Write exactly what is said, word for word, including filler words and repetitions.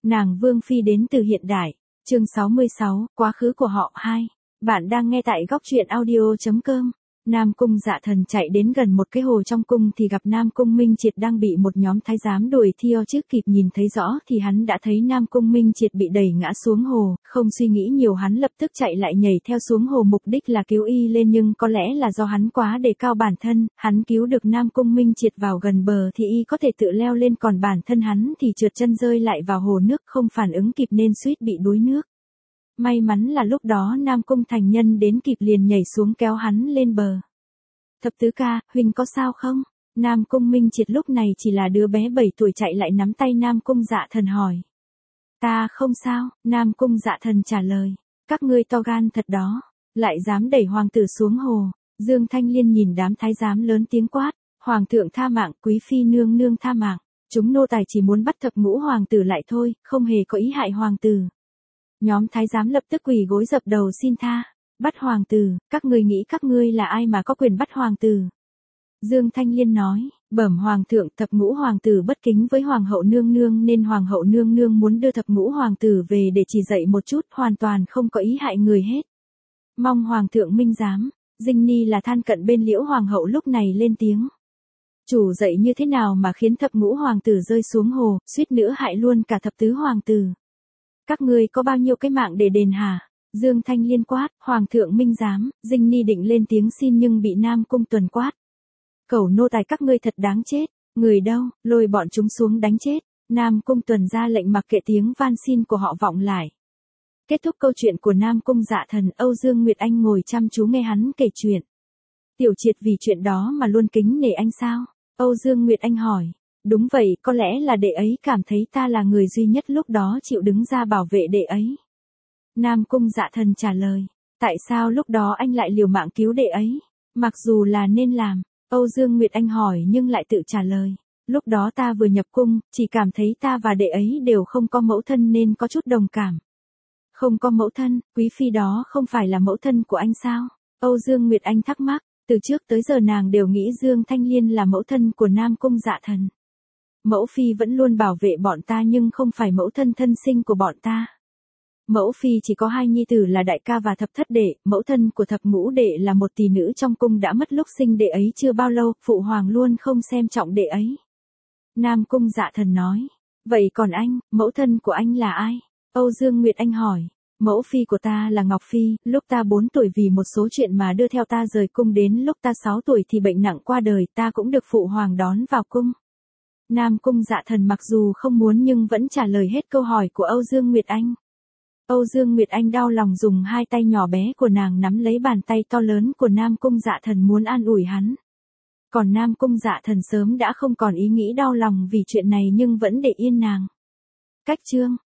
Nàng Vương Phi đến từ hiện đại. Chương sáu mươi sáu, quá khứ của họ hai. Bạn đang nghe tại góc truyện audio chấm com. Nam Cung Dạ Thần chạy đến gần một cái hồ trong cung thì gặp Nam Cung Minh Triệt đang bị một nhóm thái giám đuổi theo trước, kịp nhìn thấy rõ thì hắn đã thấy Nam Cung Minh Triệt bị đẩy ngã xuống hồ, không suy nghĩ nhiều hắn lập tức chạy lại nhảy theo xuống hồ, mục đích là cứu y lên, nhưng có lẽ là do hắn quá đề cao bản thân, hắn cứu được Nam Cung Minh Triệt vào gần bờ thì y có thể tự leo lên, còn bản thân hắn thì trượt chân rơi lại vào hồ nước, không phản ứng kịp nên suýt bị đuối nước. May mắn là lúc đó Nam Cung Thành Nhân đến kịp liền nhảy xuống kéo hắn lên bờ. Thập tứ ca, huynh có sao không? Nam Cung Minh Triệt lúc này chỉ là đứa bé bảy tuổi chạy lại nắm tay Nam Cung Dạ Thần hỏi. Ta không sao, Nam Cung Dạ Thần trả lời. Các ngươi to gan thật đó, lại dám đẩy hoàng tử xuống hồ. Dương Thanh Liên nhìn đám thái giám lớn tiếng quát. Hoàng thượng tha mạng, quý phi nương nương tha mạng. Chúng nô tài chỉ muốn bắt thập ngũ hoàng tử lại thôi, không hề có ý hại hoàng tử. Nhóm thái giám lập tức quỳ gối dập đầu xin tha. Bắt hoàng tử, các ngươi nghĩ các ngươi là ai mà có quyền bắt hoàng tử? Dương Thanh Liên nói, bẩm hoàng thượng, thập ngũ hoàng tử bất kính với hoàng hậu nương nương nên hoàng hậu nương nương muốn đưa thập ngũ hoàng tử về để chỉ dạy một chút, hoàn toàn không có ý hại người hết. Mong hoàng thượng minh giám. Dinh Ni là than cận bên Liễu hoàng hậu lúc này lên tiếng. Chủ dạy như thế nào mà khiến thập ngũ hoàng tử rơi xuống hồ, suýt nữa hại luôn cả thập tứ hoàng tử? Các ngươi có bao nhiêu cái mạng để đền hả? Dương Thanh Liên quát, hoàng thượng minh giám. Dinh Ni định lên tiếng xin nhưng bị Nam Cung Tuần quát. Cẩu nô tài các ngươi thật đáng chết, người đâu, lôi bọn chúng xuống đánh chết. Nam Cung Tuần ra lệnh mặc kệ tiếng van xin của họ vọng lại. Kết thúc câu chuyện của Nam Cung Dạ Thần, Âu Dương Nguyệt Anh ngồi chăm chú nghe hắn kể chuyện. Tiểu Triệt vì chuyện đó mà luôn kính nể anh sao? Âu Dương Nguyệt Anh hỏi. Đúng vậy, có lẽ là đệ ấy cảm thấy ta là người duy nhất lúc đó chịu đứng ra bảo vệ đệ ấy. Nam Cung Dạ Thần trả lời. Tại sao lúc đó anh lại liều mạng cứu đệ ấy? Mặc dù là nên làm. Âu Dương Nguyệt Anh hỏi nhưng lại tự trả lời. Lúc đó ta vừa nhập cung, chỉ cảm thấy ta và đệ ấy đều không có mẫu thân nên có chút đồng cảm. Không có mẫu thân, quý phi đó không phải là mẫu thân của anh sao? Âu Dương Nguyệt Anh thắc mắc. Từ trước tới giờ nàng đều nghĩ Dương Thanh Liên là mẫu thân của Nam Cung Dạ Thần. Mẫu phi vẫn luôn bảo vệ bọn ta nhưng không phải mẫu thân thân sinh của bọn ta. Mẫu phi chỉ có hai nhi tử là đại ca và thập thất đệ, mẫu thân của thập ngũ đệ là một tỷ nữ trong cung đã mất lúc sinh đệ ấy chưa bao lâu, phụ hoàng luôn không xem trọng đệ ấy. Nam Cung Dạ Thần nói. Vậy còn anh, mẫu thân của anh là ai? Âu Dương Nguyệt Anh hỏi. Mẫu phi của ta là Ngọc Phi, lúc ta bốn tuổi vì một số chuyện mà đưa theo ta rời cung, đến lúc ta sáu tuổi thì bệnh nặng qua đời, ta cũng được phụ hoàng đón vào cung. Nam Cung Dạ Thần mặc dù không muốn nhưng vẫn trả lời hết câu hỏi của Âu Dương Nguyệt Anh. Âu Dương Nguyệt Anh đau lòng dùng hai tay nhỏ bé của nàng nắm lấy bàn tay to lớn của Nam Cung Dạ Thần muốn an ủi hắn. Còn Nam Cung Dạ Thần sớm đã không còn ý nghĩ đau lòng vì chuyện này nhưng vẫn để yên nàng. Cách chương